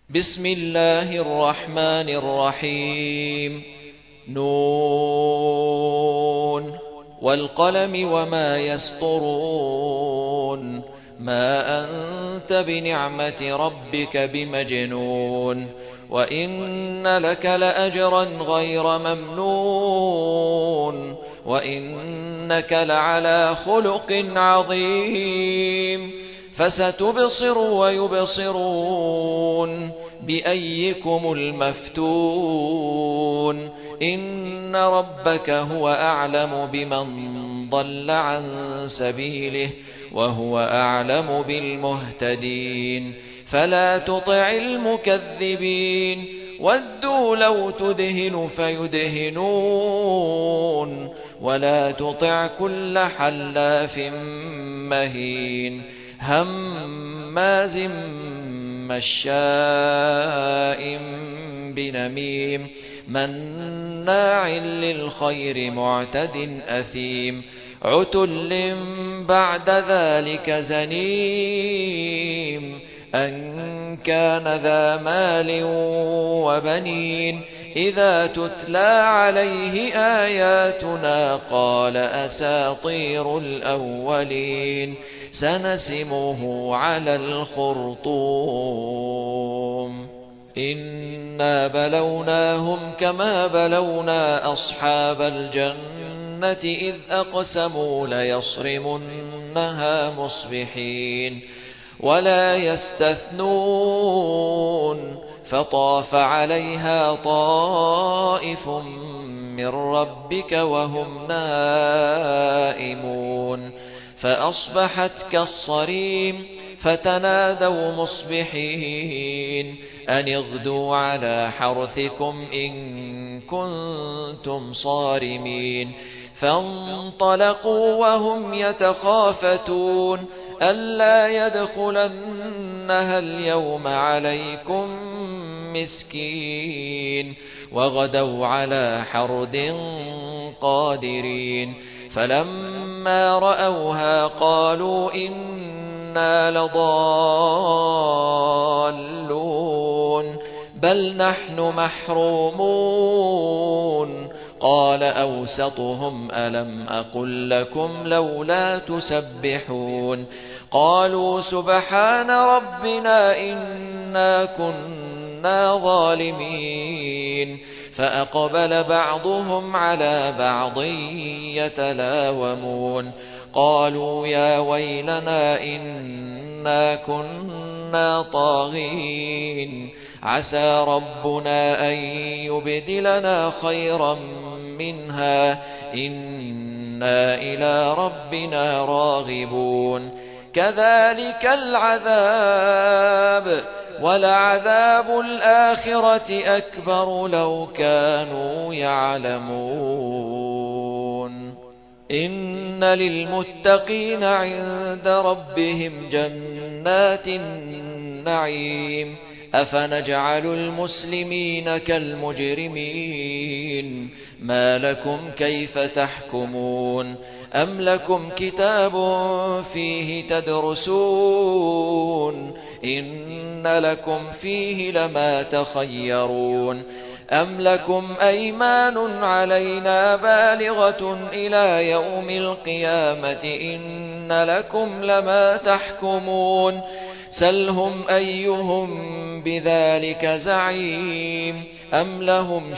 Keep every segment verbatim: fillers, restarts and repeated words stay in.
بسم الله الرحمن الرحيم. نون والقلم وما يسطرون. ما أنت بنعمة ربك بمجنون. وإن لك لأجرا غير ممنون. وإنك لعلى خلق عظيم. فستبصر ويبصرون بأيكم المفتون. إن ربك هو أعلم بمن ضل عن سبيله وهو أعلم بالمهتدين. فلا تطع المكذبين. ودوا لو تدهن فيدهنون. ولا تطع كل حلاف مهين هماز مشاء بنميم مناع للخير معتد أثيم عتل بعد ذلك زنيم أن كان ذا مال وبنين. إذا تتلى عليه آياتنا قال أساطير الأولين. سنسمه على الخرطوم. إنا بلوناهم كما بلونا أصحاب الجنة إذ أقسموا ليصرمنها مصبحين ولا يستثنون. فطاف عليها طائف من ربك وهم نائمون فأصبحت كالصريم. فتنادوا مصبحين أن اغدوا على حرثكم إن كنتم صارمين. فانطلقوا وهم يتخافتون ألا يدخلنها اليوم عليكم مسكين. وغدوا على حرد قادرين. فلما رأوها قالوا إنا لضالون بل نحن محرومون. قال أوسطهم ألم أقل لكم لولا تسبحون. قالوا سبحان ربنا إنا كنا ظالمين. فأقبل بعضهم على بعض يتلاومون قالوا يا ويلنا إنا كنا طاغين. عسى ربنا أن يبدلنا خيرا منها إنا إلى ربنا راغبون. كذلك العذاب ولعذاب الآخرة أكبر لو كانوا يعلمون. إن للمتقين عند ربهم جنات النعيم. أفنجعل المسلمين كالمجرمين. ما لكم كيف تحكمون. أم لكم كتاب فيه تدرسون إن لكم فيه لما تخيرون. أم لكم أيمان علينا بالغة إلى يوم القيامة إن لكم لما تحكمون. سلهم أيهم بذلك زعيم. أم لهم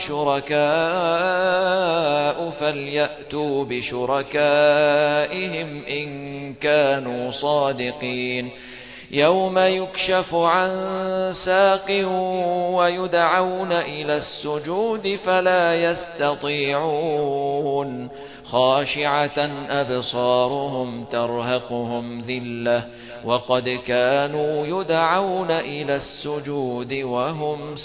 شركاء فليأتوا بشركائهم إن كانوا صادقين. يوم يكشف عن ساق ويدعون إلى السجود فلا يستطيعون. خاشعة أبصارهم ترهقهم ذلة وقد كانوا يدعون إلى السجود وهم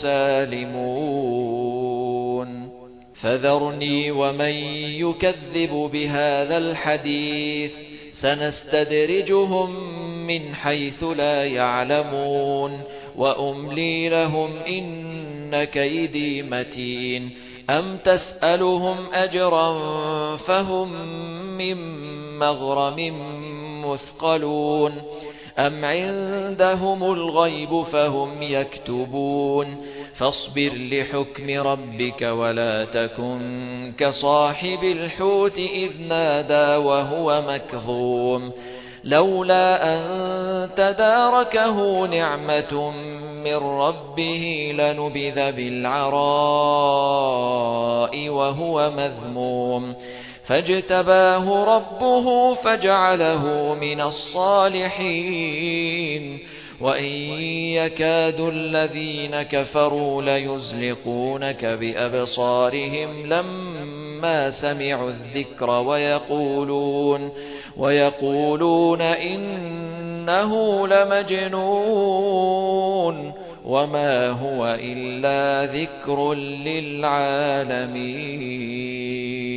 سالمون. فذرني ومن يكذب بهذا الحديث سنستدرجهم من حيث لا يعلمون. وأملي لهم إن كيدي متين. أم تسألهم أجرا فهم من مغرم مثقلون. أم عندهم الغيب فهم يكتبون فاصبر لحكم ربك ولا تكن كصاحب الحوت إذ نادى وهو مكظوم لولا أن تداركه نعمة من ربه لنبذ بالعراء وهو مذموم فاجتباه ربه فجعله من الصالحين وإن يكاد الذين كفروا ليزلقونك بأبصارهم لما سمعوا الذكر ويقولون, ويقولون إنه لمجنون وما هو إلا ذكر للعالمين.